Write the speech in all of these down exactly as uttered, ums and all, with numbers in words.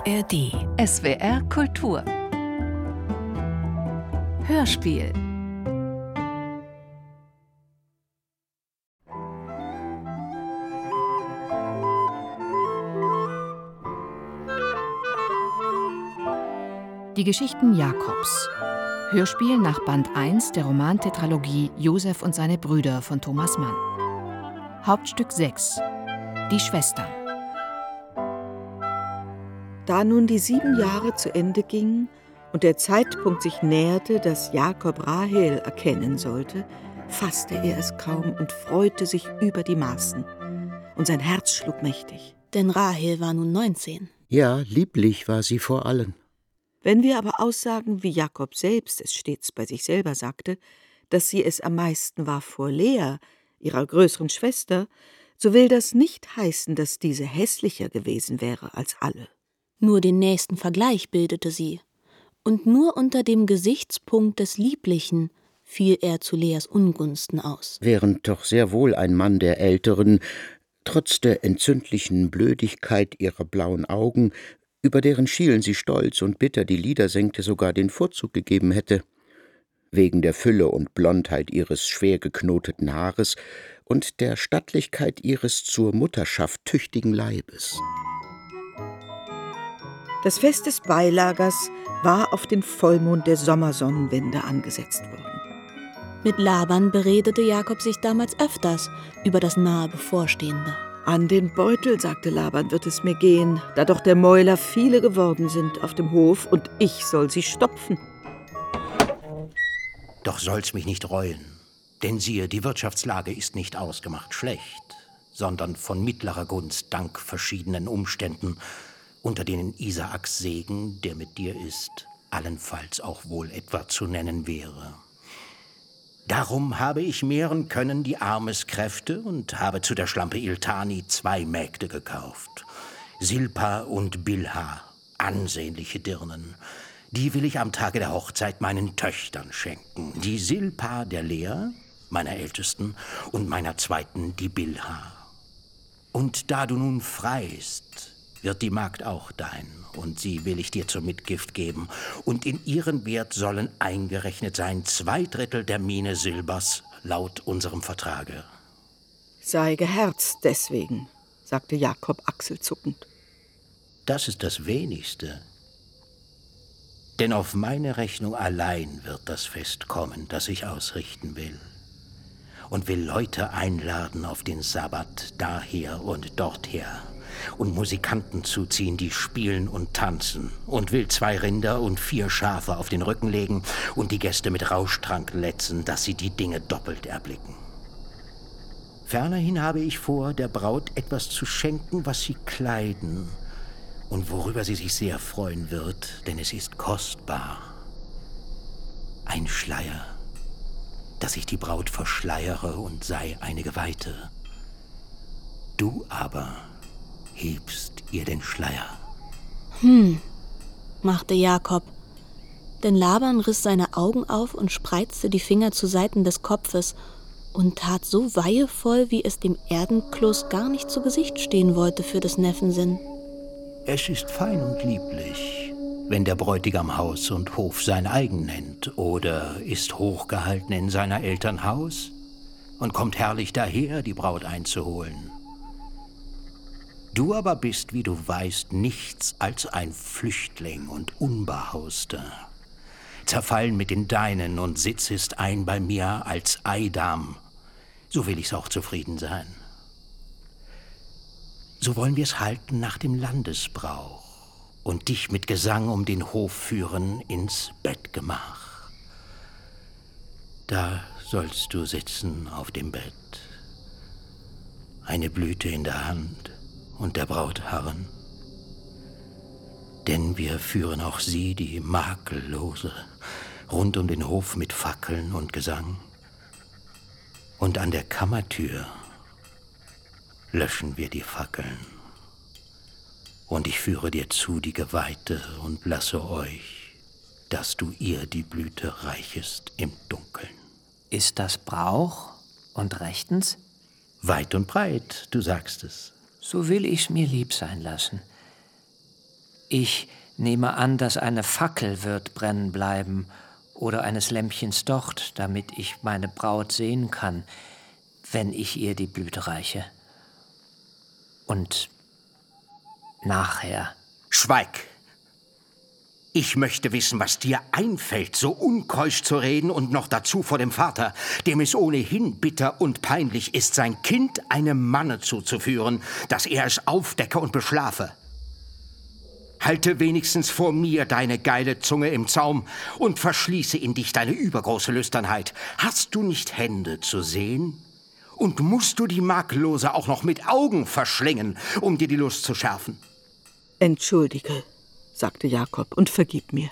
R D. S W R Kultur. Hörspiel. Die Geschichten Jakobs. Hörspiel nach Band eins der Romantetralogie Josef und seine Brüder von Thomas Mann. Hauptstück sechs. Die Schwestern. Da nun die sieben Jahre zu Ende gingen und der Zeitpunkt sich näherte, dass Jakob Rahel erkennen sollte, fasste er es kaum und freute sich über die Maßen. Und sein Herz schlug mächtig. Denn Rahel war nun neunzehn. Ja, lieblich war sie vor allen. Wenn wir aber aussagen, wie Jakob selbst es stets bei sich selber sagte, dass sie es am meisten war vor Lea, ihrer größeren Schwester, so will das nicht heißen, dass diese hässlicher gewesen wäre als alle. Nur den nächsten Vergleich bildete sie. Und nur unter dem Gesichtspunkt des Lieblichen fiel er zu Leas Ungunsten aus. Während doch sehr wohl ein Mann der Älteren, trotz der entzündlichen Blödigkeit ihrer blauen Augen, über deren Schielen sie stolz und bitter die Lider senkte, sogar den Vorzug gegeben hätte, wegen der Fülle und Blondheit ihres schwer geknoteten Haares und der Stattlichkeit ihres zur Mutterschaft tüchtigen Leibes. Das Fest des Beilagers war auf den Vollmond der Sommersonnenwende angesetzt worden. Mit Laban beredete Jakob sich damals öfters über das nahe Bevorstehende. An den Beutel, sagte Laban, wird es mir gehen, da doch der Mäuler viele geworden sind auf dem Hof und ich soll sie stopfen. Doch soll's mich nicht reuen, denn siehe, die Wirtschaftslage ist nicht ausgemacht schlecht, sondern von mittlerer Gunst dank verschiedenen Umständen, unter denen Isaaks Segen, der mit dir ist, allenfalls auch wohl etwa zu nennen wäre. Darum habe ich mehren können die Armeskräfte und habe zu der Schlampe Iltani zwei Mägde gekauft. Silpa und Bilha, ansehnliche Dirnen. Die will ich am Tage der Hochzeit meinen Töchtern schenken. Die Silpa der Lea, meiner Ältesten, und meiner Zweiten die Bilha. Und da du nun freist, wird die Magd auch dein, und sie will ich dir zur Mitgift geben. Und in ihren Wert sollen eingerechnet sein zwei Drittel der Mine Silbers, laut unserem Vertrage. Sei geherzt deswegen, sagte Jakob achselzuckend. Das ist das Wenigste. Denn auf meine Rechnung allein wird das Fest kommen, das ich ausrichten will. Und will Leute einladen auf den Sabbat, daher und dorther. Und Musikanten zuziehen, die spielen und tanzen, und will zwei Rinder und vier Schafe auf den Rücken legen und die Gäste mit Rauschtrank letzen, dass sie die Dinge doppelt erblicken. Fernerhin habe ich vor, der Braut etwas zu schenken, was sie kleiden und worüber sie sich sehr freuen wird, denn es ist kostbar. Ein Schleier, dass ich die Braut verschleiere und sei eine Geweihte. Du aber hebst ihr den Schleier. Hm, machte Jakob. Denn Laban riss seine Augen auf und spreizte die Finger zu Seiten des Kopfes und tat so weihevoll, wie es dem Erdenkloß gar nicht zu Gesicht stehen wollte für des Neffen Sinn. Es ist fein und lieblich, wenn der Bräutigam Haus und Hof sein eigen nennt oder ist hochgehalten in seiner Eltern Haus und kommt herrlich daher, die Braut einzuholen. Du aber bist, wie du weißt, nichts als ein Flüchtling und Unbehauster. Zerfallen mit den Deinen und sitzest ein bei mir als Eidam. So will ich's auch zufrieden sein. So wollen wir's halten nach dem Landesbrauch und dich mit Gesang um den Hof führen ins Bettgemach. Da sollst du sitzen auf dem Bett, eine Blüte in der Hand und der Braut harren. Denn wir führen auch sie, die Makellose, rund um den Hof mit Fackeln und Gesang. Und an der Kammertür löschen wir die Fackeln. Und ich führe dir zu die Geweihte und lasse euch, dass du ihr die Blüte reichest im Dunkeln. Ist das Brauch und rechtens? Weit und breit, du sagst es. So will ich's mir lieb sein lassen. Ich nehme an, dass eine Fackel wird brennen bleiben oder eines Lämpchens Docht, damit ich meine Braut sehen kann, wenn ich ihr die Blüte reiche. Und nachher. Schweig! Ich möchte wissen, was dir einfällt, so unkeusch zu reden und noch dazu vor dem Vater, dem es ohnehin bitter und peinlich ist, sein Kind einem Manne zuzuführen, dass er es aufdecke und beschlafe. Halte wenigstens vor mir deine geile Zunge im Zaum und verschließe in dich deine übergroße Lüsternheit. Hast du nicht Hände zu sehen? Und musst du die Makellose auch noch mit Augen verschlingen, um dir die Lust zu schärfen? Entschuldige, sagte Jakob, und vergib mir.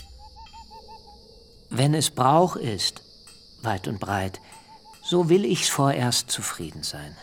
Wenn es Brauch ist, weit und breit, so will ich's vorerst zufrieden sein.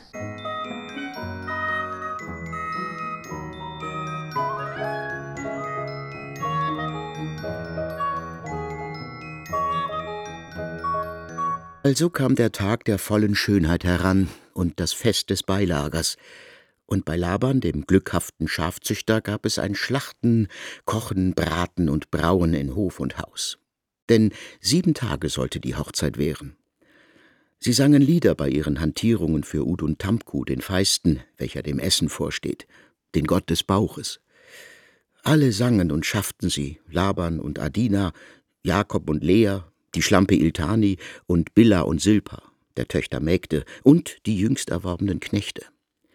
Also kam der Tag der vollen Schönheit heran und das Fest des Beilagers. Und bei Laban, dem glückhaften Schafzüchter, gab es ein Schlachten, Kochen, Braten und Brauen in Hof und Haus. Denn sieben Tage sollte die Hochzeit währen. Sie sangen Lieder bei ihren Hantierungen für Udun Tamku, den Feisten, welcher dem Essen vorsteht, den Gott des Bauches. Alle sangen und schafften sie, Laban und Adina, Jakob und Lea, die Schlampe Iltani und Billa und Silpa, der Töchter Mägde und die jüngst erworbenen Knechte.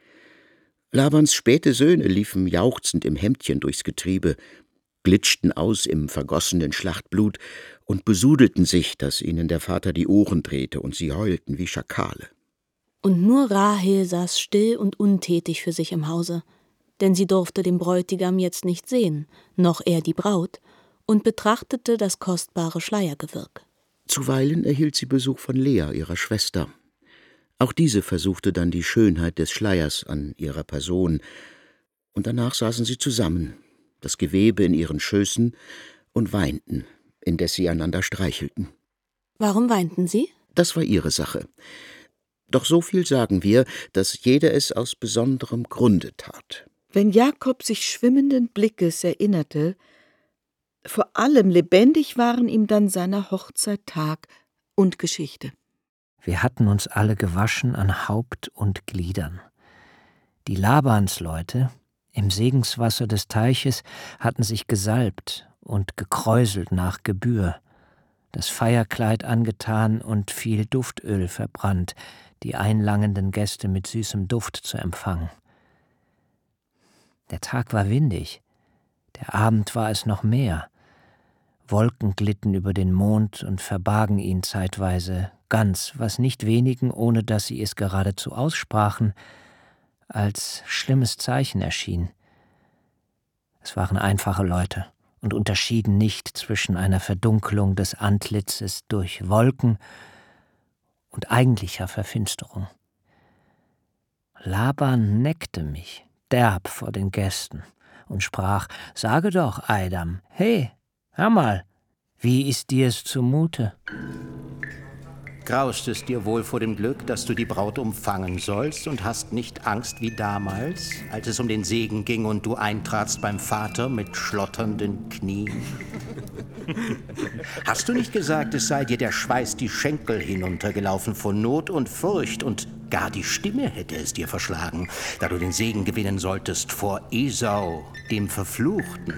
Labans späte Söhne liefen jauchzend im Hemdchen durchs Getriebe, glitschten aus im vergossenen Schlachtblut und besudelten sich, dass ihnen der Vater die Ohren drehte und sie heulten wie Schakale. Und nur Rahel saß still und untätig für sich im Hause, denn sie durfte den Bräutigam jetzt nicht sehen, noch er die Braut, und betrachtete das kostbare Schleiergewirk. Zuweilen erhielt sie Besuch von Lea, ihrer Schwester. Auch diese versuchte dann die Schönheit des Schleiers an ihrer Person, und danach saßen sie zusammen, das Gewebe in ihren Schößen, und weinten, indes sie einander streichelten. Warum weinten sie? Das war ihre Sache. Doch so viel sagen wir, dass jeder es aus besonderem Grunde tat. Wenn Jakob sich schwimmenden Blickes erinnerte, vor allem lebendig waren ihm dann seiner Hochzeit Tag und Geschichte. Wir hatten uns alle gewaschen an Haupt und Gliedern. Die Labansleute im Segenswasser des Teiches hatten sich gesalbt und gekräuselt nach Gebühr, das Feierkleid angetan und viel Duftöl verbrannt, die einlangenden Gäste mit süßem Duft zu empfangen. Der Tag war windig, der Abend war es noch mehr. Wolken glitten über den Mond und verbargen ihn zeitweise ganz, was nicht wenigen, ohne dass sie es geradezu aussprachen, als schlimmes Zeichen erschien. Es waren einfache Leute und unterschieden nicht zwischen einer Verdunkelung des Antlitzes durch Wolken und eigentlicher Verfinsterung. Laban neckte mich derb vor den Gästen und sprach: »Sage doch, Eidam, hey, hör mal, wie ist dir's zumute?« Graust es dir wohl vor dem Glück, dass du die Braut umfangen sollst und hast nicht Angst wie damals, als es um den Segen ging und du eintratst beim Vater mit schlotternden Knien? Hast du nicht gesagt, es sei dir der Schweiß die Schenkel hinuntergelaufen vor Not und Furcht und gar die Stimme hätte es dir verschlagen, da du den Segen gewinnen solltest vor Esau, dem Verfluchten?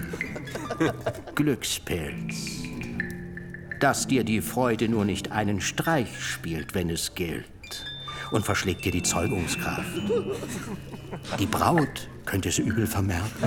Glückspilz, dass dir die Freude nur nicht einen Streich spielt, wenn es gilt, und verschlägt dir die Zeugungskraft. Die Braut könnte es übel vermerken.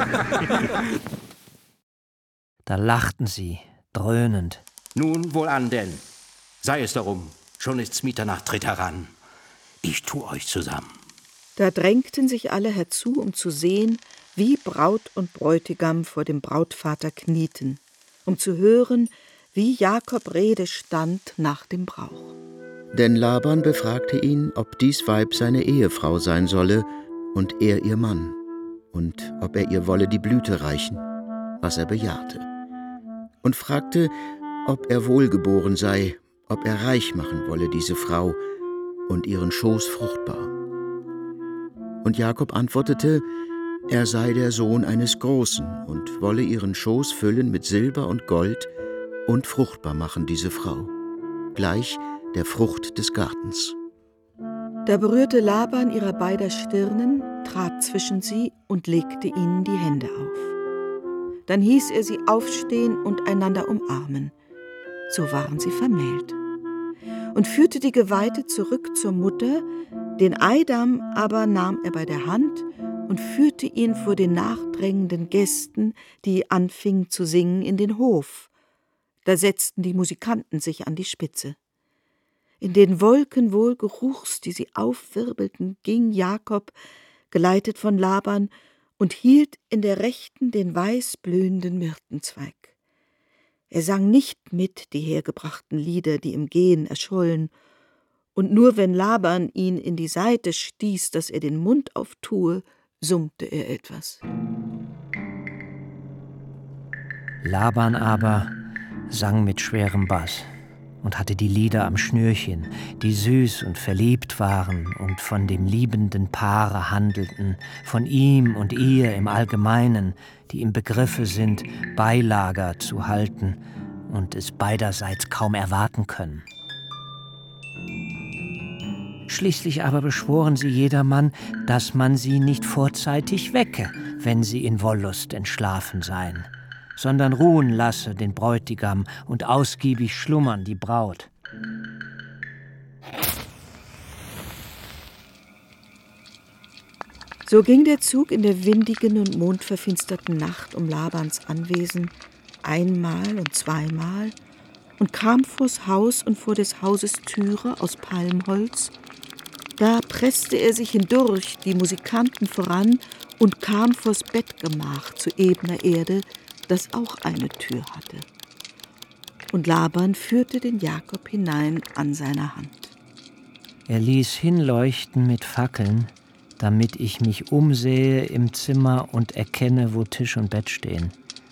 Da lachten sie, dröhnend. Nun, wohlan denn. Sei es darum, schon ist's Mitternacht, tritt heran. Ich tu euch zusammen. Da drängten sich alle herzu, um zu sehen, wie Braut und Bräutigam vor dem Brautvater knieten, um zu hören, wie Jakob Rede stand nach dem Brauch. Denn Laban befragte ihn, ob dies Weib seine Ehefrau sein solle und er ihr Mann, und ob er ihr wolle die Blüte reichen, was er bejahte, und fragte, ob er wohlgeboren sei, ob er reich machen wolle diese Frau und ihren Schoß fruchtbar. Und Jakob antwortete: er sei der Sohn eines Großen und wolle ihren Schoß füllen mit Silber und Gold und fruchtbar machen diese Frau, gleich der Frucht des Gartens. Da berührte Laban ihrer beider Stirnen, trat zwischen sie und legte ihnen die Hände auf. Dann hieß er sie aufstehen und einander umarmen. So waren sie vermählt. Und führte die Geweihte zurück zur Mutter, den Eidam aber nahm er bei der Hand und führte ihn vor den nachdrängenden Gästen, die anfingen zu singen, in den Hof. Da setzten die Musikanten sich an die Spitze. In den Wolken Wohlgeruchs, die sie aufwirbelten, ging Jakob, geleitet von Laban, und hielt in der Rechten den weiß blühenden Myrtenzweig. Er sang nicht mit die hergebrachten Lieder, die im Gehen erschollen, und nur wenn Laban ihn in die Seite stieß, dass er den Mund auftue, summte er etwas. Laban aber sang mit schwerem Bass und hatte die Lieder am Schnürchen, die süß und verliebt waren und von dem liebenden Paare handelten, von ihm und ihr im Allgemeinen, die im Begriffe sind, Beilager zu halten und es beiderseits kaum erwarten können. Schließlich aber beschworen sie jedermann, dass man sie nicht vorzeitig wecke, wenn sie in Wollust entschlafen seien, sondern ruhen lasse den Bräutigam und ausgiebig schlummern die Braut. So ging der Zug in der windigen und mondverfinsterten Nacht um Labans Anwesen einmal und zweimal und kam vors Haus und vor des Hauses Türe aus Palmholz. Da presste er sich hindurch, die Musikanten voran, und kam vors Bettgemach zu ebener Erde, das auch eine Tür hatte. Und Laban führte den Jakob hinein an seiner Hand. Er ließ hinleuchten mit Fackeln, damit ich mich umsehe im Zimmer und erkenne, wo Tisch und Bett stehen.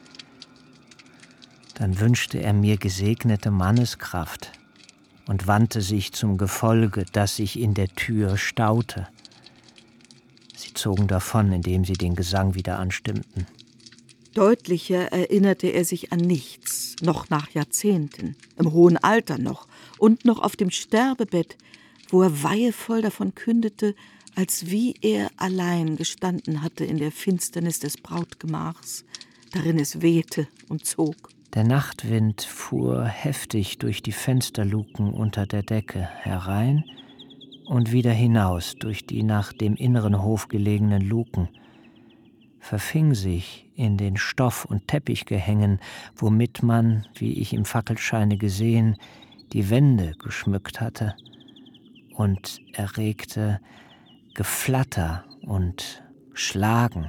Dann wünschte er mir gesegnete Manneskraft und wandte sich zum Gefolge, das sich in der Tür staute. Sie zogen davon, indem sie den Gesang wieder anstimmten. Deutlicher erinnerte er sich an nichts, noch nach Jahrzehnten, im hohen Alter noch und noch auf dem Sterbebett, wo er weihevoll davon kündete, als wie er allein gestanden hatte in der Finsternis des Brautgemachs, darin es wehte und zog. Der Nachtwind fuhr heftig durch die Fensterluken unter der Decke herein und wieder hinaus durch die nach dem inneren Hof gelegenen Luken, verfing sich in den Stoff- und Teppichgehängen, womit man, wie ich im Fackelscheine gesehen, die Wände geschmückt hatte, und erregte Geflatter und Schlagen.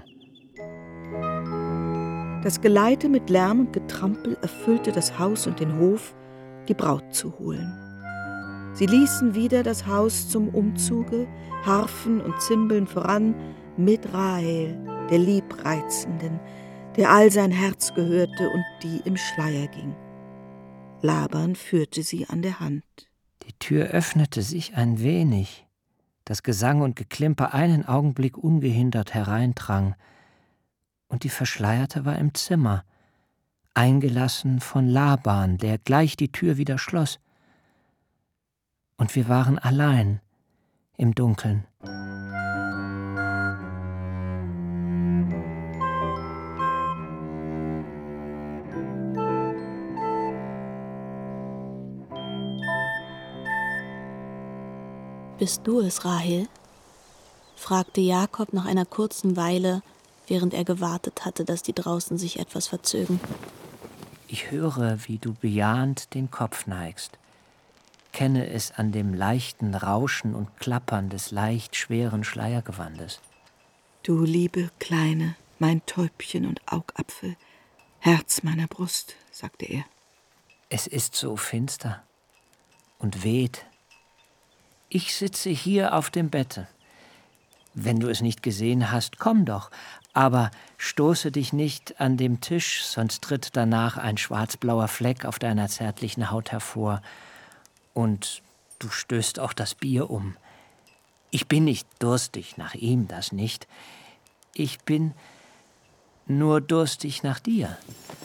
Das Geleite mit Lärm und Getrampel erfüllte das Haus und den Hof, die Braut zu holen. Sie ließen wieder das Haus zum Umzuge, Harfen und Zimbeln voran, mit Rahel, der Liebreizenden, der all sein Herz gehörte und die im Schleier ging. Laban führte sie an der Hand. Die Tür öffnete sich ein wenig, dass Gesang und Geklimper einen Augenblick ungehindert hereindrang, und die Verschleierte war im Zimmer, eingelassen von Laban, der gleich die Tür wieder schloss. Und wir waren allein im Dunkeln. »Bist du es, Rahel?« fragte Jakob nach einer kurzen Weile, während er gewartet hatte, dass die draußen sich etwas verzögen. Ich höre, wie du bejahend den Kopf neigst, kenne es an dem leichten Rauschen und Klappern des leicht schweren Schleiergewandes. Du liebe Kleine, mein Täubchen und Augapfel, Herz meiner Brust, sagte er. Es ist so finster und weht. Ich sitze hier auf dem Bette. Wenn du es nicht gesehen hast, komm doch, aber stoße dich nicht an dem Tisch, sonst tritt danach ein schwarzblauer Fleck auf deiner zärtlichen Haut hervor. Und du stößt auch das Bier um. Ich bin nicht durstig, nach ihm das nicht. Ich bin nur durstig nach dir,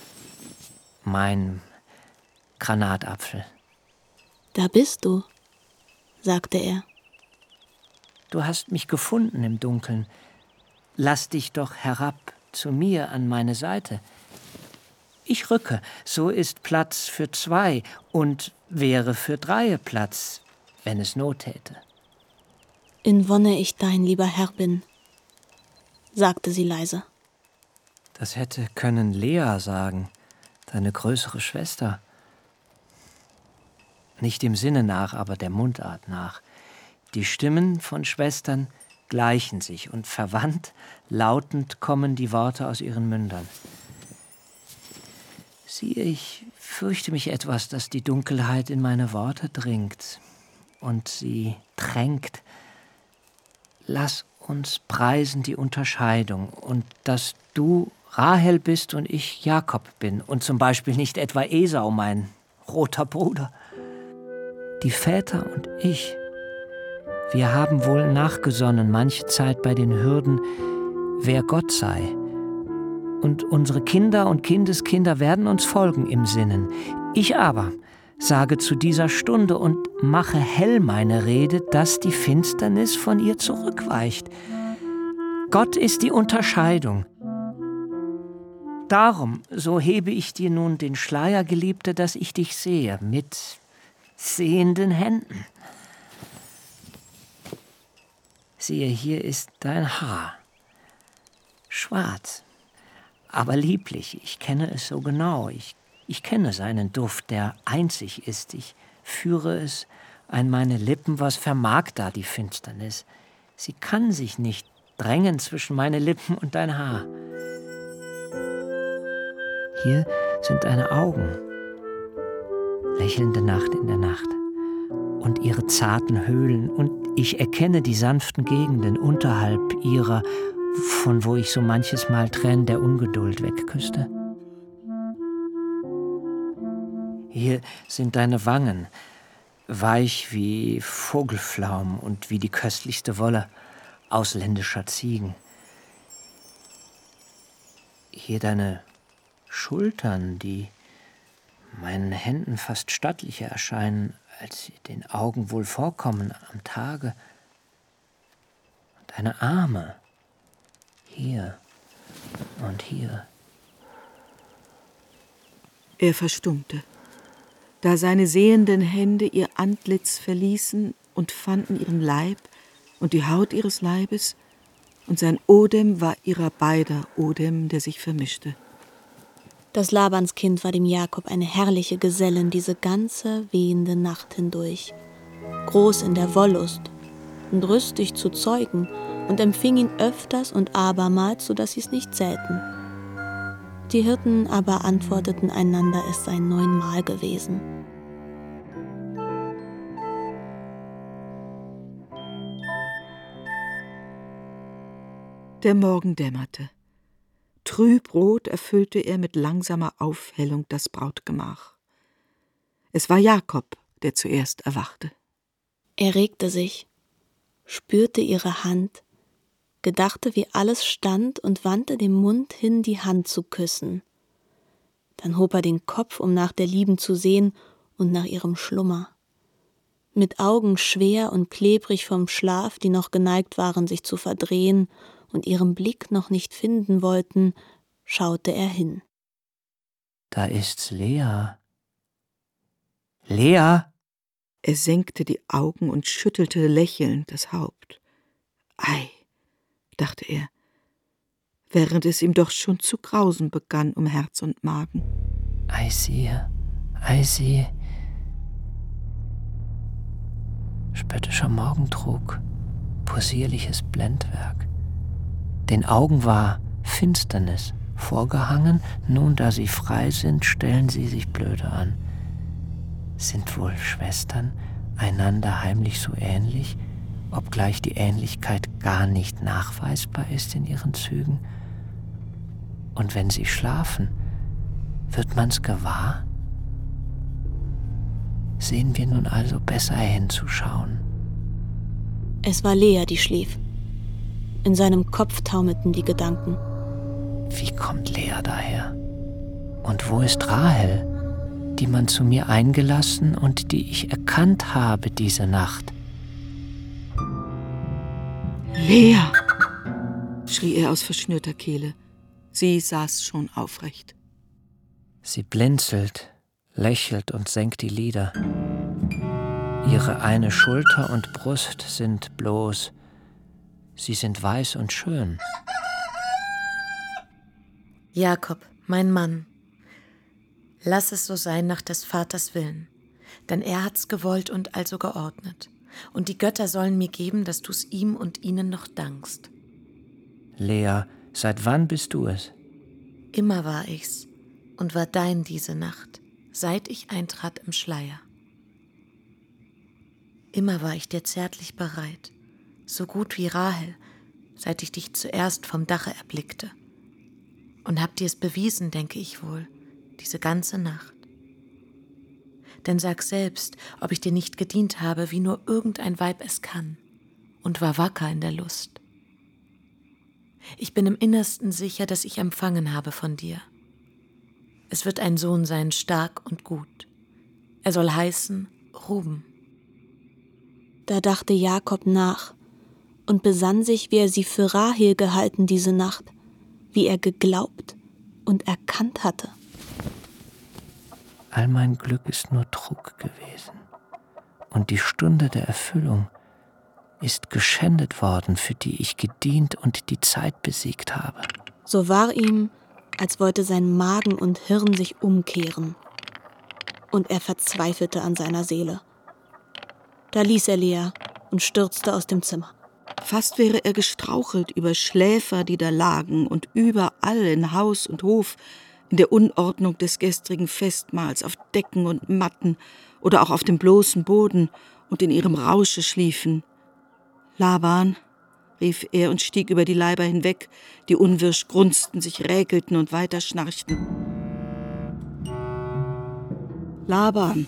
mein Granatapfel. Da bist du, sagte er. Du hast mich gefunden im Dunkeln. Lass dich doch herab zu mir an meine Seite. Ich rücke, so ist Platz für zwei und wäre für drei Platz, wenn es Not täte. In Wonne ich dein lieber Herr bin, sagte sie leise. Das hätte können Lea sagen, deine größere Schwester. Nicht dem Sinne nach, aber der Mundart nach. Die Stimmen von Schwestern gleichen sich und verwandt, lautend kommen die Worte aus ihren Mündern. Siehe, ich fürchte mich etwas, dass die Dunkelheit in meine Worte dringt und sie tränkt. Lass uns preisen die Unterscheidung und dass du Rahel bist und ich Jakob bin und zum Beispiel nicht etwa Esau, mein roter Bruder. Die Väter und ich, wir haben wohl nachgesonnen manche Zeit bei den Hürden, wer Gott sei. Und unsere Kinder und Kindeskinder werden uns folgen im Sinnen. Ich aber sage zu dieser Stunde und mache hell meine Rede, dass die Finsternis von ihr zurückweicht. Gott ist die Unterscheidung. Darum, so hebe ich dir nun den Schleier, Geliebte, dass ich dich sehe, mit sehenden Händen. Siehe, hier ist dein Haar. Schwarz, aber lieblich. Ich kenne es so genau. Ich, ich kenne seinen Duft, der einzig ist. Ich führe es an meine Lippen. Was vermag da die Finsternis? Sie kann sich nicht drängen zwischen meine Lippen und dein Haar. Hier sind deine Augen. Lächelnde Nacht in der Nacht. Und ihre zarten Höhlen. Und ich erkenne die sanften Gegenden unterhalb ihrer, von wo ich so manches Mal Tränen der Ungeduld wegküsste. Hier sind deine Wangen, weich wie Vogelflaum und wie die köstlichste Wolle ausländischer Ziegen. Hier deine Schultern, die meinen Händen fast stattlicher erscheinen, als sie den Augen wohl vorkommen am Tage. Und deine Arme, hier und hier. Er verstummte, da seine sehenden Hände ihr Antlitz verließen und fanden ihren Leib und die Haut ihres Leibes, und sein Odem war ihrer beider Odem, der sich vermischte. Das Labanskind war dem Jakob eine herrliche Gesellin diese ganze wehende Nacht hindurch, groß in der Wollust und rüstig zu zeugen, und empfing ihn öfters und abermals, so dass sie es nicht zählten. Die Hirten aber antworteten einander, es sei neunmal gewesen. Der Morgen dämmerte. Trübrot erfüllte er mit langsamer Aufhellung das Brautgemach. Es war Jakob, der zuerst erwachte. Er regte sich, spürte ihre Hand, gedachte, wie alles stand und wandte dem Mund hin, die Hand zu küssen. Dann hob er den Kopf, um nach der Lieben zu sehen und nach ihrem Schlummer. Mit Augen schwer und klebrig vom Schlaf, die noch geneigt waren, sich zu verdrehen und ihren Blick noch nicht finden wollten, schaute er hin. Da ist's Lea. Lea! Er senkte die Augen und schüttelte lächelnd das Haupt. Ei, dachte er, während es ihm doch schon zu grausen begann um Herz und Magen. Ei siehe, ei siehe. Spöttischer Morgentrug, possierliches Blendwerk. Den Augen war Finsternis vorgehangen, nun da sie frei sind, stellen sie sich blöde an. Sind wohl Schwestern einander heimlich so ähnlich, obgleich die Ähnlichkeit gar nicht nachweisbar ist in ihren Zügen? Und wenn sie schlafen, wird man's gewahr? Sehen wir nun also besser hinzuschauen. Es war Lea, die schlief. In seinem Kopf taumelten die Gedanken. Wie kommt Lea daher? Und wo ist Rahel, die man zu mir eingelassen und die ich erkannt habe diese Nacht? Lea! Schrie er aus verschnürter Kehle. Sie saß schon aufrecht. Sie blinzelt, lächelt und senkt die Lider. Ihre eine Schulter und Brust sind bloß. Sie sind weiß und schön. Jakob, mein Mann, lass es so sein nach des Vaters Willen, denn er hat's gewollt und also geordnet. Und die Götter sollen mir geben, dass du's ihm und ihnen noch dankst. Lea, seit wann bist du es? Immer war ich's und war dein diese Nacht, seit ich eintrat im Schleier. Immer war ich dir zärtlich bereit, so gut wie Rahel, seit ich dich zuerst vom Dache erblickte. Und hab dir's bewiesen, denke ich wohl, diese ganze Nacht. Denn sag selbst, ob ich dir nicht gedient habe, wie nur irgendein Weib es kann, und war wacker in der Lust. Ich bin im Innersten sicher, dass ich empfangen habe von dir. Es wird ein Sohn sein, stark und gut. Er soll heißen Ruben. Da dachte Jakob nach und besann sich, wie er sie für Rahel gehalten diese Nacht, wie er geglaubt und erkannt hatte. All mein Glück ist nur Trug gewesen. Und die Stunde der Erfüllung ist geschändet worden, für die ich gedient und die Zeit besiegt habe. So war ihm, als wollte sein Magen und Hirn sich umkehren. Und er verzweifelte an seiner Seele. Da ließ er Lea und stürzte aus dem Zimmer. Fast wäre er gestrauchelt über Schläfer, die da lagen, und überall in Haus und Hof, in der Unordnung des gestrigen Festmahls, auf Decken und Matten oder auch auf dem bloßen Boden und in ihrem Rausche schliefen. Laban, rief er und stieg über die Leiber hinweg, die unwirsch grunzten, sich räkelten und weiter schnarchten. Laban!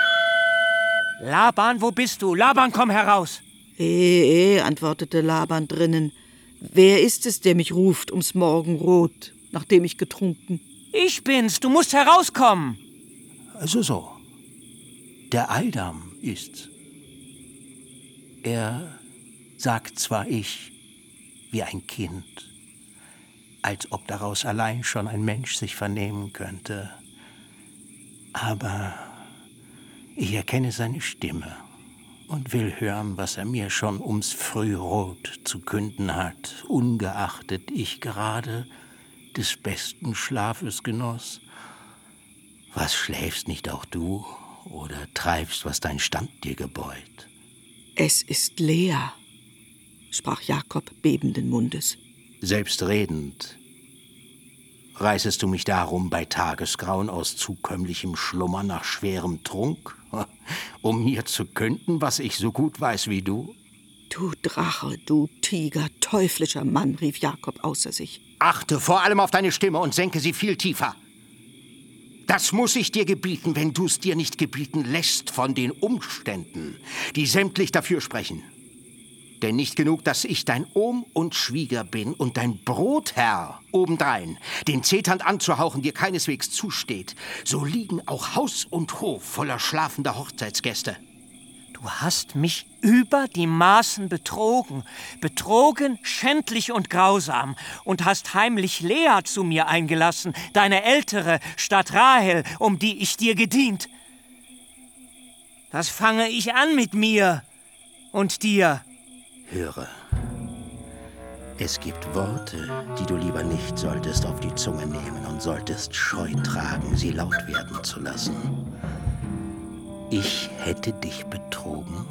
Laban, wo bist du? Laban, komm heraus! Eh, eh, antwortete Laban drinnen. Wer ist es, der mich ruft ums Morgenrot, nachdem ich getrunken? Ich bin's, du musst herauskommen! Also so. Der Eidam ist's. Er sagt zwar ich, wie ein Kind, als ob daraus allein schon ein Mensch sich vernehmen könnte. Aber ich erkenne seine Stimme und will hören, was er mir schon ums Frührot zu künden hat, ungeachtet ich gerade des besten Schlafes genoss. Was, schläfst nicht auch du oder treibst, was dein Stand dir gebeut? Es ist Lea, sprach Jakob bebenden Mundes. Selbstredend reißest du mich darum bei Tagesgrauen aus zukömmlichem Schlummer nach schwerem Trunk, um mir zu künden, was ich so gut weiß wie du? Du Drache, du Tiger, teuflischer Mann, rief Jakob außer sich. Achte vor allem auf deine Stimme und senke sie viel tiefer. Das muss ich dir gebieten, wenn du es dir nicht gebieten lässt von den Umständen, die sämtlich dafür sprechen. Denn nicht genug, dass ich dein Ohm und Schwieger bin und dein Brotherr obendrein, den zeternd anzuhauchen dir keineswegs zusteht, so liegen auch Haus und Hof voller schlafender Hochzeitsgäste. Du hast mich über die Maßen betrogen, betrogen, schändlich und grausam, und hast heimlich Lea zu mir eingelassen, deine ältere, statt Rahel, um die ich dir gedient. Das fange ich an mit mir und dir. Höre, es gibt Worte, die du lieber nicht solltest auf die Zunge nehmen und solltest Scheu tragen, sie laut werden zu lassen. Ich hätte dich betrogen?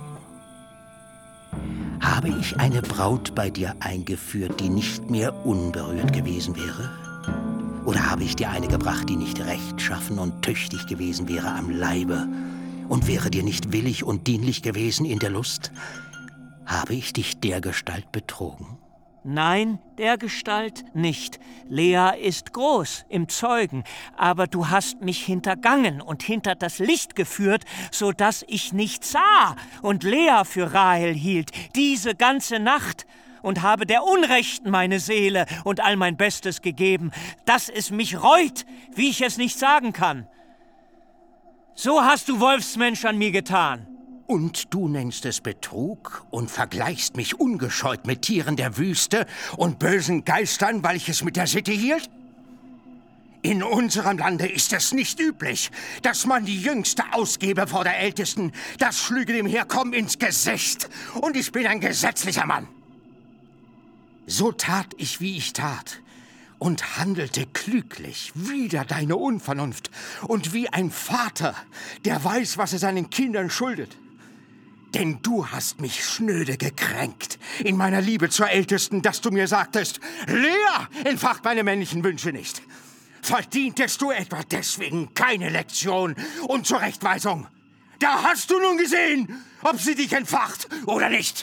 Habe ich eine Braut bei dir eingeführt, die nicht mehr unberührt gewesen wäre? Oder habe ich dir eine gebracht, die nicht rechtschaffen und tüchtig gewesen wäre am Leibe und wäre dir nicht willig und dienlich gewesen in der Lust? Habe ich dich dergestalt betrogen? Nein, dergestalt nicht. Lea ist groß im Zeugen, aber du hast mich hintergangen und hinter das Licht geführt, so dass ich nicht sah und Lea für Rahel hielt, diese ganze Nacht. und habe der Unrechten meine Seele und all mein Bestes gegeben, dass es mich reut, wie ich es nicht sagen kann. So hast du Wolfsmensch an mir getan. Und du nennst es Betrug und vergleichst mich ungescheut mit Tieren der Wüste und bösen Geistern, weil ich es mit der Sitte hielt? In unserem Lande ist es nicht üblich, dass man die Jüngste ausgebe vor der Ältesten. Das schlüge dem Herkommen ins Gesicht. Und ich bin ein gesetzlicher Mann. So tat ich, wie ich tat, und handelte klüglich wider deine Unvernunft und wie ein Vater, der weiß, was er seinen Kindern schuldet. Denn du hast mich schnöde gekränkt in meiner Liebe zur Ältesten, dass du mir sagtest, Lea entfacht meine männlichen Wünsche nicht. Verdientest du etwa deswegen keine Lektion und Zurechtweisung? Da hast du nun gesehen, ob sie dich entfacht oder nicht.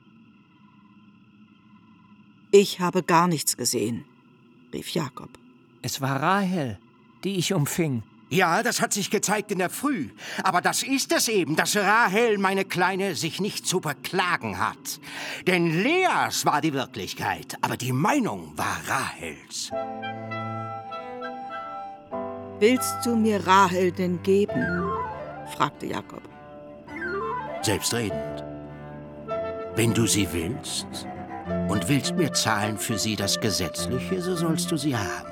Ich habe gar nichts gesehen, rief Jakob. Es war Rahel, die ich umfing. Ja, das hat sich gezeigt in der Früh. Aber das ist es eben, dass Rahel, meine Kleine, sich nicht zu beklagen hat. Denn Leas war die Wirklichkeit, aber die Meinung war Rahels. Willst du mir Rahel denn geben? Fragte Jakob. Selbstredend. Wenn du sie willst und willst mir zahlen für sie das Gesetzliche, so sollst du sie haben.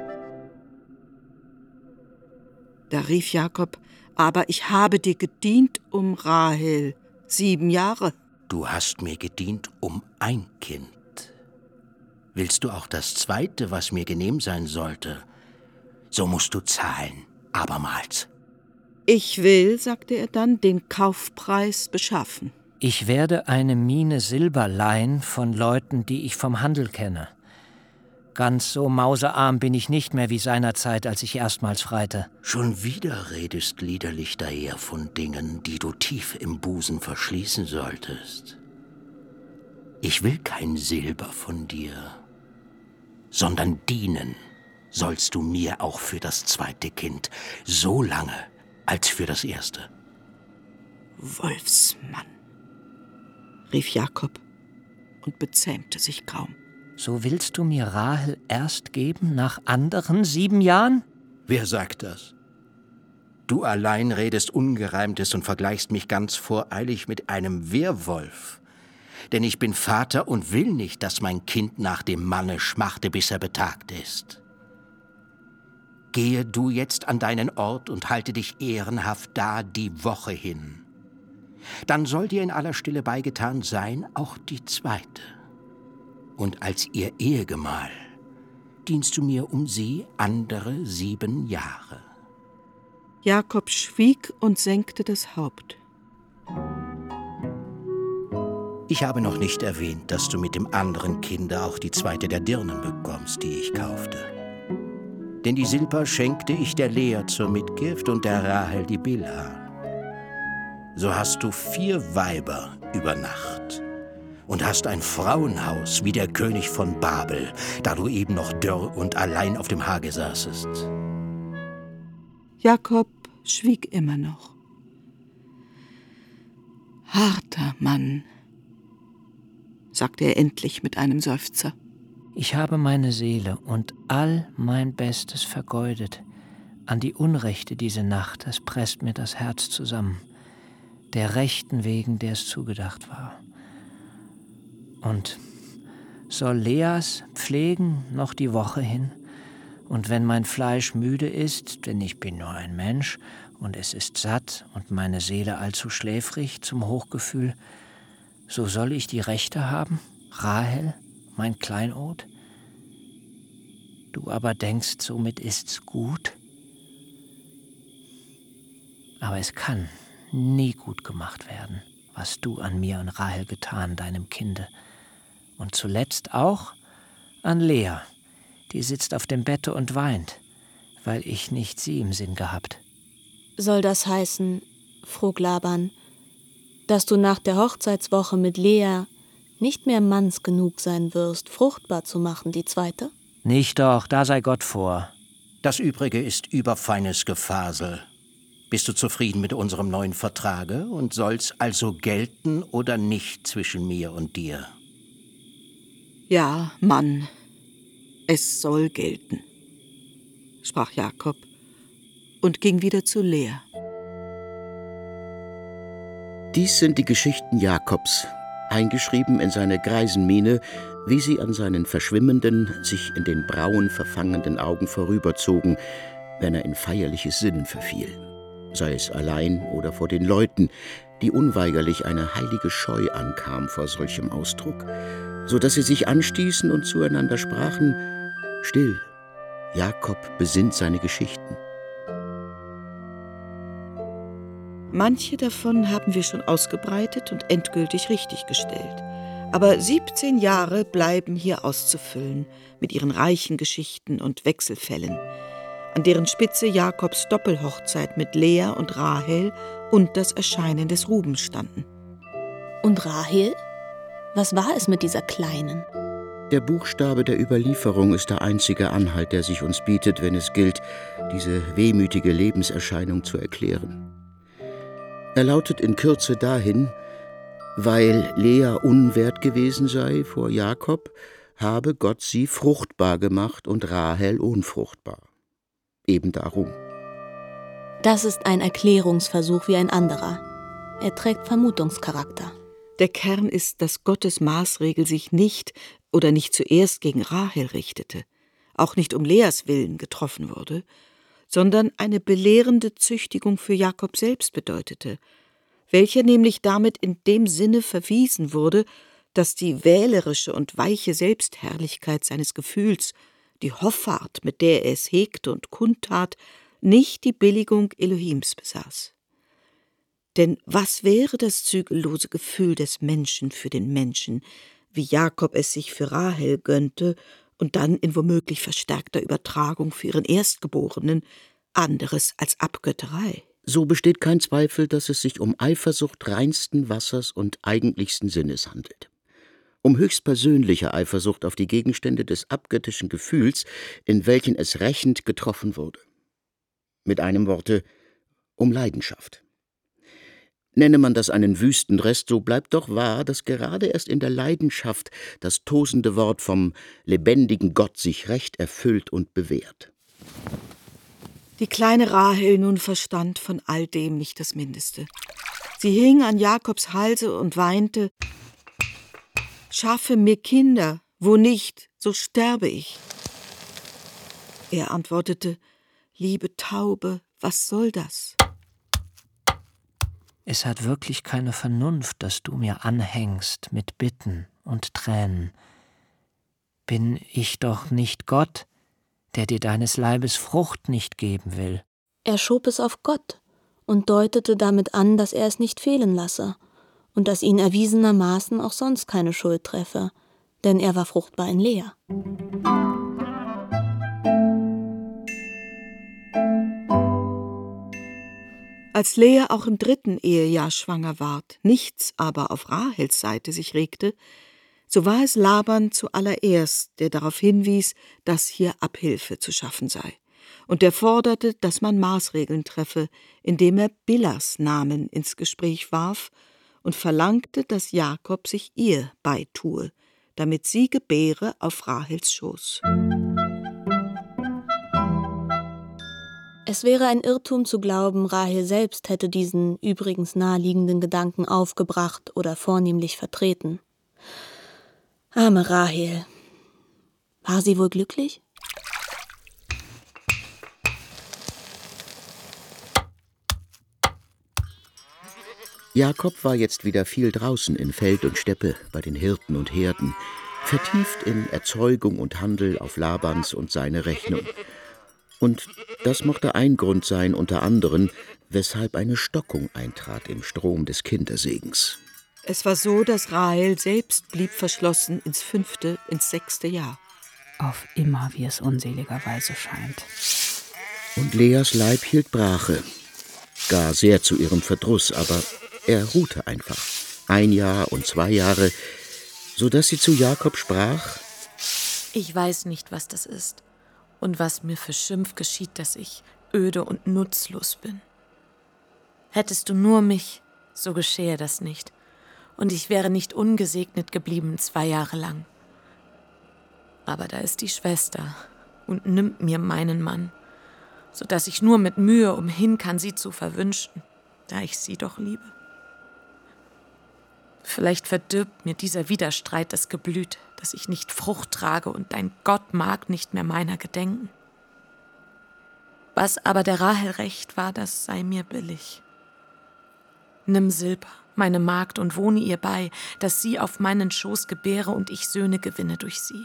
Da rief Jakob, aber ich habe dir gedient um Rahel, sieben Jahre. Du hast mir gedient um ein Kind. Willst du auch das zweite, was mir genehm sein sollte, so musst du zahlen, abermals. Ich will, sagte er dann, den Kaufpreis beschaffen. Ich werde eine Mine Silber leihen von Leuten, die ich vom Handel kenne. Ganz so mausearm bin ich nicht mehr wie seinerzeit, als ich erstmals freite. Schon wieder redest liederlich daher von Dingen, die du tief im Busen verschließen solltest. Ich will kein Silber von dir, sondern dienen sollst du mir auch für das zweite Kind, so lange als für das erste. Wolfsmann, rief Jakob und bezähmte sich kaum. So willst du mir Rahel erst geben nach anderen sieben Jahren? Wer sagt das? Du allein redest Ungereimtes und vergleichst mich ganz voreilig mit einem Werwolf. Denn ich bin Vater und will nicht, dass mein Kind nach dem Manne schmachte, bis er betagt ist. Gehe du jetzt an deinen Ort und halte dich ehrenhaft da die Woche hin. Dann soll dir in aller Stille beigetan sein, auch die zweite. Und als ihr Ehegemahl dienst du mir um sie andere sieben Jahre. Jakob schwieg und senkte das Haupt. Ich habe noch nicht erwähnt, dass du mit dem anderen Kinde auch die zweite der Dirnen bekommst, die ich kaufte. Denn die Silber schenkte ich der Lea zur Mitgift und der Rahel die Bilha. So hast du vier Weiber über Nacht und hast ein Frauenhaus wie der König von Babel, da du eben noch dürr und allein auf dem Hage saßest. Jakob schwieg immer noch. Harter Mann, sagte er endlich mit einem Seufzer. Ich habe meine Seele und all mein Bestes vergeudet an die Unrechte diese Nacht, es presst mir das Herz zusammen, der Rechten wegen, der es zugedacht war. Und soll Leas pflegen noch die Woche hin? Und wenn mein Fleisch müde ist, denn ich bin nur ein Mensch, und es ist satt und meine Seele allzu schläfrig zum Hochgefühl, so soll ich die Rechte haben, Rahel, mein Kleinod? Du aber denkst, somit ist's gut? Aber es kann nie gut gemacht werden, was du an mir und Rahel getan, deinem Kinde. Und zuletzt auch an Lea, die sitzt auf dem Bette und weint, weil ich nicht sie im Sinn gehabt. Soll das heißen, frug Laban, dass du nach der Hochzeitswoche mit Lea nicht mehr manns genug sein wirst, fruchtbar zu machen, die zweite? Nicht doch, da sei Gott vor. Das Übrige ist überfeines Gefasel. Bist du zufrieden mit unserem neuen Vertrage und soll's also gelten oder nicht zwischen mir und dir? Ja, Mann, es soll gelten, sprach Jakob und ging wieder zu Lea. Dies sind die Geschichten Jakobs, eingeschrieben in seine Greisenmiene, wie sie an seinen verschwimmenden, sich in den Brauen verfangenden Augen vorüberzogen, wenn er in feierliches Sinnen verfiel, sei es allein oder vor den Leuten, die unweigerlich eine heilige Scheu ankam vor solchem Ausdruck, so dass sie sich anstießen und zueinander sprachen: Still, Jakob besinnt seine Geschichten. Manche davon haben wir schon ausgebreitet und endgültig richtiggestellt. Aber siebzehn Jahre bleiben hier auszufüllen mit ihren reichen Geschichten und Wechselfällen, an deren Spitze Jakobs Doppelhochzeit mit Lea und Rahel und das Erscheinen des Ruben standen. Und Rahel? Was war es mit dieser Kleinen? Der Buchstabe der Überlieferung ist der einzige Anhalt, der sich uns bietet, wenn es gilt, diese wehmütige Lebenserscheinung zu erklären. Er lautet in Kürze dahin: Weil Lea unwert gewesen sei vor Jakob, habe Gott sie fruchtbar gemacht und Rahel unfruchtbar. Eben darum. Das ist ein Erklärungsversuch wie ein anderer. Er trägt Vermutungscharakter. Der Kern ist, dass Gottes Maßregel sich nicht oder nicht zuerst gegen Rahel richtete, auch nicht um Leas Willen getroffen wurde, sondern eine belehrende Züchtigung für Jakob selbst bedeutete, welcher nämlich damit in dem Sinne verwiesen wurde, dass die wählerische und weiche Selbstherrlichkeit seines Gefühls, die Hoffart, mit der er es hegte und kundtat, nicht die Billigung Elohims besaß. Denn was wäre das zügellose Gefühl des Menschen für den Menschen, wie Jakob es sich für Rahel gönnte und dann in womöglich verstärkter Übertragung für ihren Erstgeborenen, anderes als Abgötterei? So besteht kein Zweifel, dass es sich um Eifersucht reinsten Wassers und eigentlichsten Sinnes handelt. Um höchstpersönliche Eifersucht auf die Gegenstände des abgöttischen Gefühls, in welchen es rächend getroffen wurde. Mit einem Worte, um Leidenschaft. Nenne man das einen Wüstenrest, so bleibt doch wahr, dass gerade erst in der Leidenschaft das tosende Wort vom lebendigen Gott sich recht erfüllt und bewährt. Die kleine Rahel nun verstand von all dem nicht das Mindeste. Sie hing an Jakobs Halse und weinte: »Schaffe mir Kinder, wo nicht, so sterbe ich.« Er antwortete: »Liebe Taube, was soll das?« Es hat wirklich keine Vernunft, dass du mir anhängst mit Bitten und Tränen. Bin ich doch nicht Gott, der dir deines Leibes Frucht nicht geben will? Er schob es auf Gott und deutete damit an, dass er es nicht fehlen lasse und dass ihn erwiesenermaßen auch sonst keine Schuld treffe, denn er war fruchtbar in Lea. Als Lea auch im dritten Ehejahr schwanger ward, nichts aber auf Rahels Seite sich regte, so war es Laban zuallererst, der darauf hinwies, dass hier Abhilfe zu schaffen sei, und der forderte, dass man Maßregeln treffe, indem er Bilhas Namen ins Gespräch warf und verlangte, dass Jakob sich ihr beitue, damit sie gebäre auf Rahels Schoß. Es wäre ein Irrtum zu glauben, Rahel selbst hätte diesen übrigens naheliegenden Gedanken aufgebracht oder vornehmlich vertreten. Arme Rahel. War sie wohl glücklich? Jakob war jetzt wieder viel draußen in Feld und Steppe bei den Hirten und Herden, vertieft in Erzeugung und Handel auf Labans und seine Rechnung. Und das mochte ein Grund sein unter anderen, weshalb eine Stockung eintrat im Strom des Kindersegens. Es war so, dass Rahel selbst blieb verschlossen ins fünfte, ins sechste Jahr. Auf immer, wie es unseligerweise scheint. Und Leas Leib hielt Brache, gar sehr zu ihrem Verdruss, aber er ruhte einfach, ein Jahr und zwei Jahre, so dass sie zu Jakob sprach: Ich weiß nicht, was das ist und was mir für Schimpf geschieht, dass ich öde und nutzlos bin. Hättest du nur mich, so geschehe das nicht, und ich wäre nicht ungesegnet geblieben zwei Jahre lang. Aber da ist die Schwester und nimmt mir meinen Mann, sodass ich nur mit Mühe umhin kann, sie zu verwünschen, da ich sie doch liebe. Vielleicht verdirbt mir dieser Widerstreit das Geblüt, dass ich nicht Frucht trage und dein Gott mag nicht mehr meiner gedenken. Was aber der Rahel recht war, das sei mir billig. Nimm Silpa, meine Magd, und wohne ihr bei, dass sie auf meinen Schoß gebäre und ich Söhne gewinne durch sie.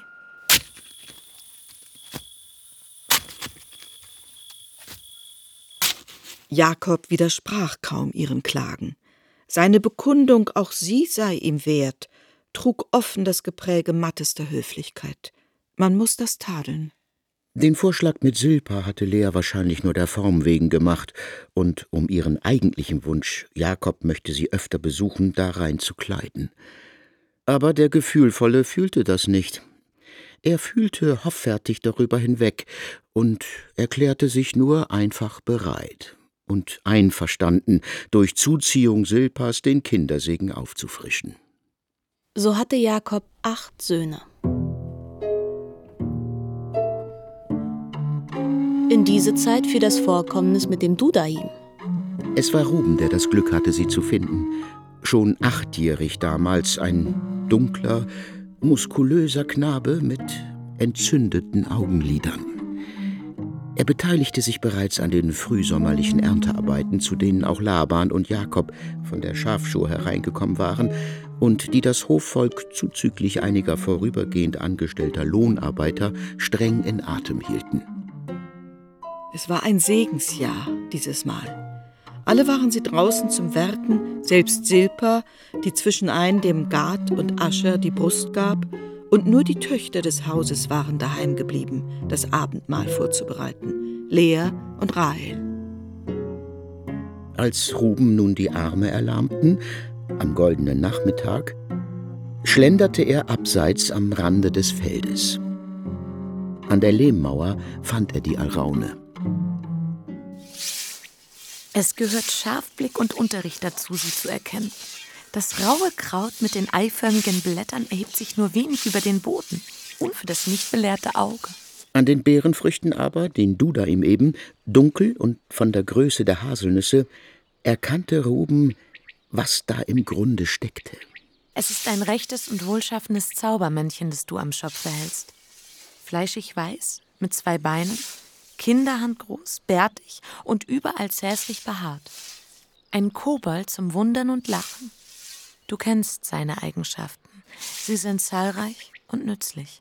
Jakob widersprach kaum ihren Klagen. Seine Bekundung, auch sie sei ihm wert, trug offen das Gepräge mattester Höflichkeit. Man muß das tadeln. Den Vorschlag mit Silpa hatte Lea wahrscheinlich nur der Form wegen gemacht und um ihren eigentlichen Wunsch, Jakob möchte sie öfter besuchen, darein zu kleiden. Aber der Gefühlvolle fühlte das nicht. Er fühlte hoffärtig darüber hinweg und erklärte sich nur einfach bereit und einverstanden, durch Zuziehung Silpas den Kindersegen aufzufrischen. So hatte Jakob acht Söhne. In diese Zeit fiel das Vorkommnis mit dem Dudaim. Es war Ruben, der das Glück hatte, sie zu finden. Schon achtjährig damals, ein dunkler, muskulöser Knabe mit entzündeten Augenlidern. Er beteiligte sich bereits an den frühsommerlichen Erntearbeiten, zu denen auch Laban und Jakob von der Schafschur hereingekommen waren und die das Hofvolk zuzüglich einiger vorübergehend angestellter Lohnarbeiter streng in Atem hielten. Es war ein Segensjahr dieses Mal. Alle waren sie draußen zum Werken, selbst Silpa, die zwischenein dem Gad und Ascher die Brust gab, und nur die Töchter des Hauses waren daheim geblieben, das Abendmahl vorzubereiten, Lea und Rahel. Als Ruben nun die Arme erlahmten, am goldenen Nachmittag, schlenderte er abseits am Rande des Feldes. An der Lehmmauer fand er die Alraune. Es gehört Scharfblick und Unterricht dazu, sie zu erkennen. Das raue Kraut mit den eiförmigen Blättern erhebt sich nur wenig über den Boden, und für das nicht belehrte Auge. An den Beerenfrüchten aber, den Dudaim eben, dunkel und von der Größe der Haselnüsse, erkannte Ruben, was da im Grunde steckte. Es ist ein rechtes und wohlschaffenes Zaubermännchen, das du am Schopfe hältst. Fleischig weiß, mit zwei Beinen, kinderhandgroß, bärtig und überall zäslich behaart. Ein Kobold zum Wundern und Lachen. Du kennst seine Eigenschaften. Sie sind zahlreich und nützlich.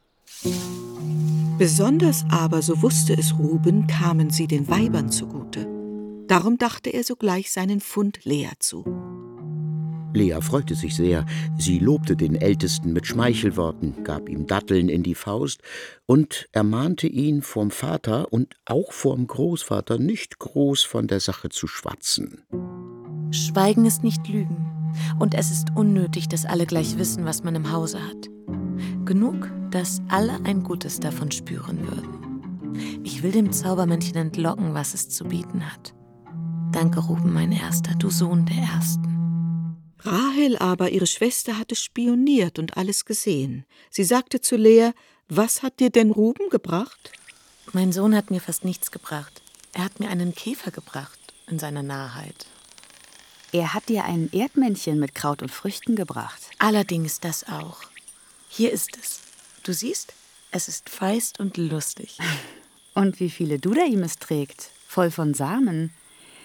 Besonders aber, so wusste es Ruben, kamen sie den Weibern zugute. Darum dachte er sogleich seinen Fund Lea zu. Lea freute sich sehr. Sie lobte den Ältesten mit Schmeichelworten, gab ihm Datteln in die Faust und ermahnte ihn, vorm Vater und auch vorm Großvater nicht groß von der Sache zu schwatzen. Schweigen ist nicht Lügen. Und es ist unnötig, dass alle gleich wissen, was man im Hause hat. Genug, dass alle ein Gutes davon spüren würden. Ich will dem Zaubermännchen entlocken, was es zu bieten hat. Danke, Ruben, mein Erster, du Sohn der Ersten. Rahel aber, ihre Schwester, hatte spioniert und alles gesehen. Sie sagte zu Lea, was hat dir denn Ruben gebracht? Mein Sohn hat mir fast nichts gebracht. Er hat mir einen Käfer gebracht in seiner Narrheit. Er hat dir ein Erdmännchen mit Kraut und Früchten gebracht. Allerdings das auch. Hier ist es. Du siehst, es ist feist und lustig. Und wie viele Dudaim es trägt, voll von Samen.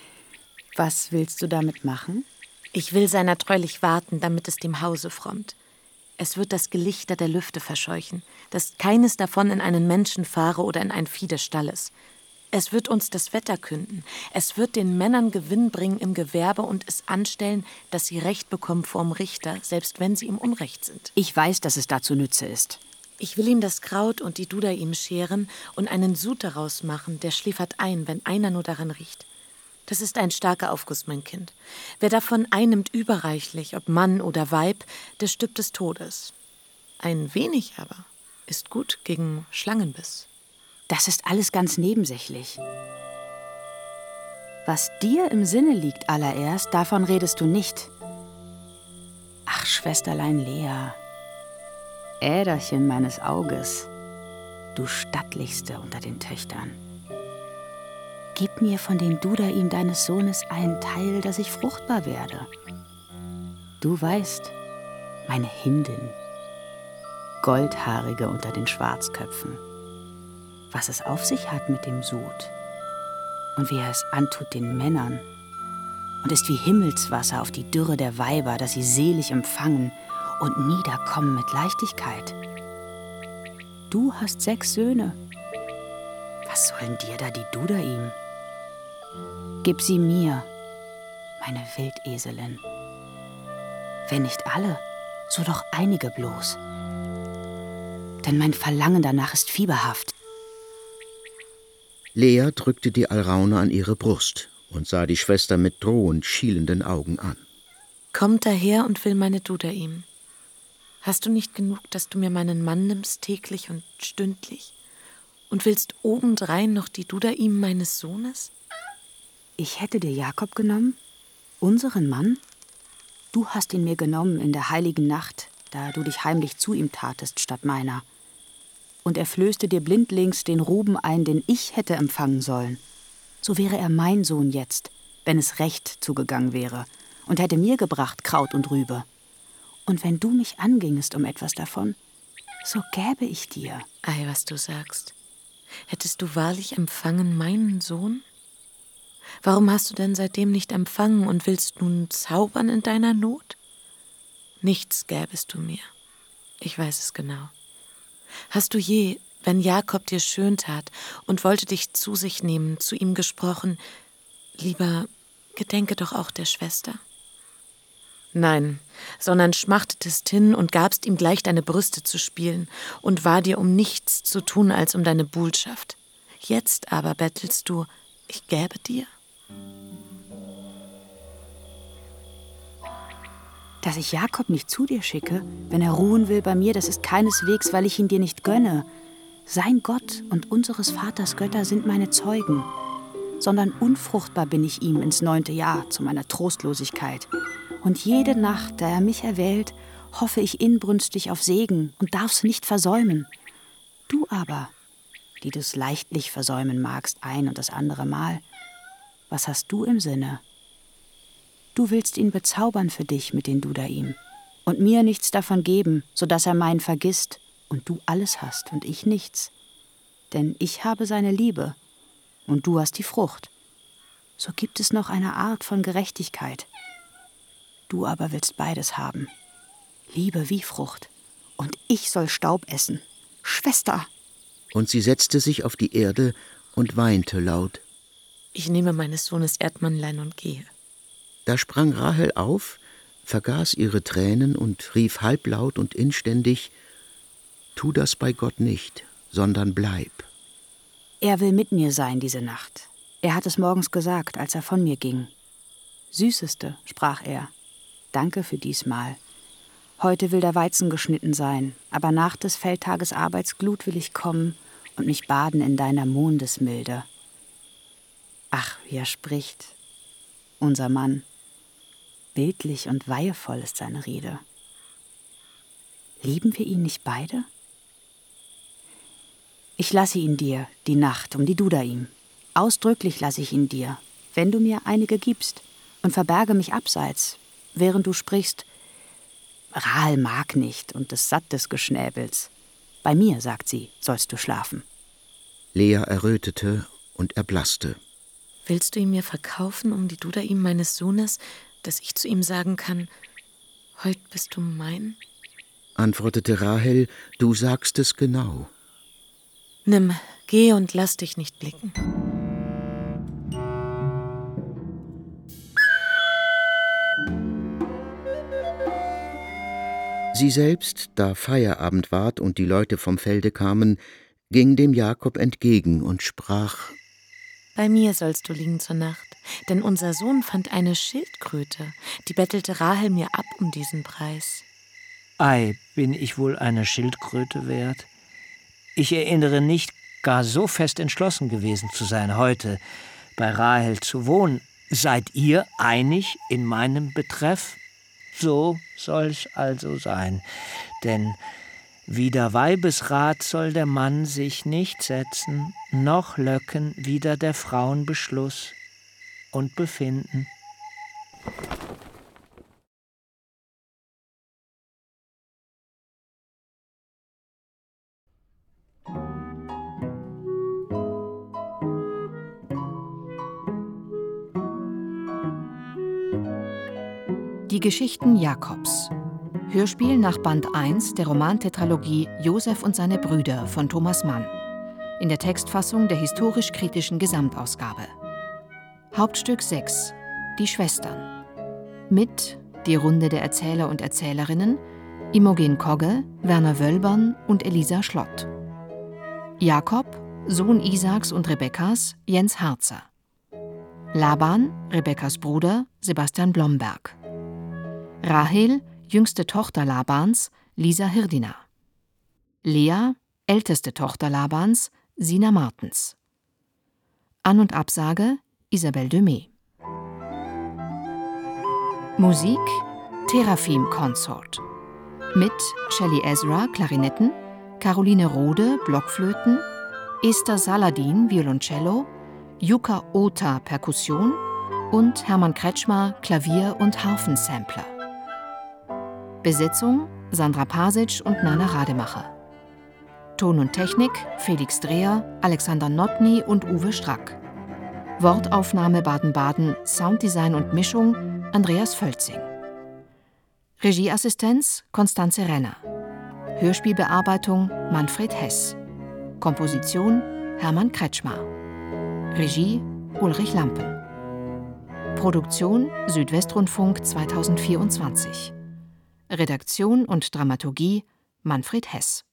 Was willst du damit machen? Ich will seiner treulich warten, damit es dem Hause frommt. Es wird das Gelichter der Lüfte verscheuchen, dass keines davon in einen Menschen fahre oder in ein Vieh des Stalles. Es wird uns das Wetter künden. Es wird den Männern Gewinn bringen im Gewerbe und es anstellen, dass sie Recht bekommen vorm Richter, selbst wenn sie im Unrecht sind. Ich weiß, dass es dazu Nütze ist. Ich will ihm das Kraut und die Dudaim scheren und einen Sud daraus machen, der schläfert ein, wenn einer nur daran riecht. Das ist ein starker Aufguss, mein Kind. Wer davon einnimmt überreichlich, ob Mann oder Weib, der stirbt des Todes. Ein wenig aber ist gut gegen Schlangenbiss. Das ist alles ganz nebensächlich. Was dir im Sinne liegt allererst, davon redest du nicht. Ach, Schwesterlein Lea, Äderchen meines Auges, du stattlichste unter den Töchtern. Gib mir von den Dudaim deines Sohnes einen Teil, dass ich fruchtbar werde. Du weißt, meine Hindin, Goldhaarige unter den Schwarzköpfen, was es auf sich hat mit dem Sud und wie er es antut den Männern und ist wie Himmelswasser auf die Dürre der Weiber, dass sie selig empfangen und niederkommen mit Leichtigkeit. Du hast sechs Söhne. Was sollen dir da die Dudaim? Gib sie mir, meine Wildeselin. Wenn nicht alle, so doch einige bloß. Denn mein Verlangen danach ist fieberhaft. Lea drückte die Alraune an ihre Brust und sah die Schwester mit drohend schielenden Augen an. Kommt daher und will meine Dudaim. Hast du nicht genug, dass du mir meinen Mann nimmst täglich und stündlich? Und willst obendrein noch die Dudaim meines Sohnes? Ich hätte dir Jakob genommen, unseren Mann. Du hast ihn mir genommen in der heiligen Nacht, da du dich heimlich zu ihm tatest statt meiner. Und er flößte dir blindlings den Ruben ein, den ich hätte empfangen sollen. So wäre er mein Sohn jetzt, wenn es recht zugegangen wäre, und hätte mir gebracht Kraut und Rübe. Und wenn du mich angingest um etwas davon, so gäbe ich dir. Ei, was du sagst. Hättest du wahrlich empfangen meinen Sohn? Warum hast du denn seitdem nicht empfangen und willst nun zaubern in deiner Not? Nichts gäbest du mir. Ich weiß es genau. Hast du je, wenn Jakob dir schön tat und wollte dich zu sich nehmen, zu ihm gesprochen, lieber, gedenke doch auch der Schwester? Nein, sondern schmachtetest hin und gabst ihm gleich deine Brüste zu spielen und war dir um nichts zu tun als um deine Buhlschaft. Jetzt aber bettelst du, ich gäbe dir? Dass ich Jakob nicht zu dir schicke, wenn er ruhen will bei mir, das ist keineswegs, weil ich ihn dir nicht gönne. Sein Gott und unseres Vaters Götter sind meine Zeugen, sondern unfruchtbar bin ich ihm ins neunte Jahr zu meiner Trostlosigkeit. Und jede Nacht, da er mich erwählt, hoffe ich inbrünstig auf Segen und darf's nicht versäumen. Du aber, die du's leichtlich versäumen magst, ein und das andere Mal, was hast du im Sinne? Du willst ihn bezaubern für dich mit den Dudaim und mir nichts davon geben, so dass er meinen vergisst und du alles hast und ich nichts. Denn ich habe seine Liebe und du hast die Frucht. So gibt es noch eine Art von Gerechtigkeit. Du aber willst beides haben, Liebe wie Frucht, und ich soll Staub essen. Schwester! Und sie setzte sich auf die Erde und weinte laut. Ich nehme meines Sohnes Erdmannlein und gehe. Da sprang Rahel auf, vergaß ihre Tränen und rief halblaut und inständig: Tu das bei Gott nicht, sondern bleib. Er will mit mir sein diese Nacht. Er hat es morgens gesagt, als er von mir ging. Süßeste, sprach er, danke für diesmal. Heute will der Weizen geschnitten sein, aber nach des Feldtages Arbeitsglut will ich kommen und mich baden in deiner Mondesmilde. Ach, wie er spricht, unser Mann. Bildlich und weihevoll ist seine Rede. Lieben wir ihn nicht beide? Ich lasse ihn dir, die Nacht, um die Dudaim. Ausdrücklich lasse ich ihn dir, wenn du mir einige gibst, und verberge mich abseits, während du sprichst. Rahel mag nicht und ist satt des Geschnäbels. Bei mir, sagt sie, sollst du schlafen. Lea errötete und erblaßte. Willst du ihn mir verkaufen um die Dudaim meines Sohnes, dass ich zu ihm sagen kann, heut bist du mein? Antwortete Rahel, du sagst es genau. Nimm, geh und lass dich nicht blicken. Sie selbst, da Feierabend ward und die Leute vom Felde kamen, ging dem Jakob entgegen und sprach: Bei mir sollst du liegen zur Nacht, denn unser Sohn fand eine Schildkröte, die bettelte Rahel mir ab um diesen Preis. Ei, bin ich wohl eine Schildkröte wert? Ich erinnere nicht, gar so fest entschlossen gewesen zu sein, heute bei Rahel zu wohnen. Seid ihr einig in meinem Betreff? So soll's also sein, denn Wider Weibesrat soll der Mann sich nicht setzen, noch löcken wider der Frauen Beschluss und Befinden. Die Geschichten Jakobs. Hörspiel nach Band eins der Romantetralogie Josef und seine Brüder von Thomas Mann. In der Textfassung der historisch-kritischen Gesamtausgabe. Hauptstück sechs. Die Schwestern. Mit die Runde der Erzähler und Erzählerinnen Imogen Kogge, Werner Wölbern und Elisa Schlott. Jakob, Sohn Isaaks und Rebekkas, Jens Harzer. Laban, Rebekkas Bruder, Sebastian Blomberg. Rahel, jüngste Tochter Labans, Lisa Hirdina. Lea, älteste Tochter Labans, Sina Martens. An- und Absage, Isabelle Demey. Musik, Teraphim Consort. Mit Shelley Ezra, Klarinetten, Caroline Rode, Blockflöten, Esther Saladin, Violoncello, Jukka Ota, Perkussion und Hermann Kretschmer, Klavier- und Harfensampler. Besetzung Sandra Pasic und Nana Rademacher. Ton und Technik Felix Dreher, Alexander Notny und Uwe Strack. Wortaufnahme Baden-Baden, Sounddesign und Mischung Andreas Völzing. Regieassistenz Konstanze Renner. Hörspielbearbeitung Manfred Hess. Komposition Hermann Kretschmer. Regie Ulrich Lampen. Produktion Südwestrundfunk zweitausendvierundzwanzig. Redaktion und Dramaturgie Manfred Hess.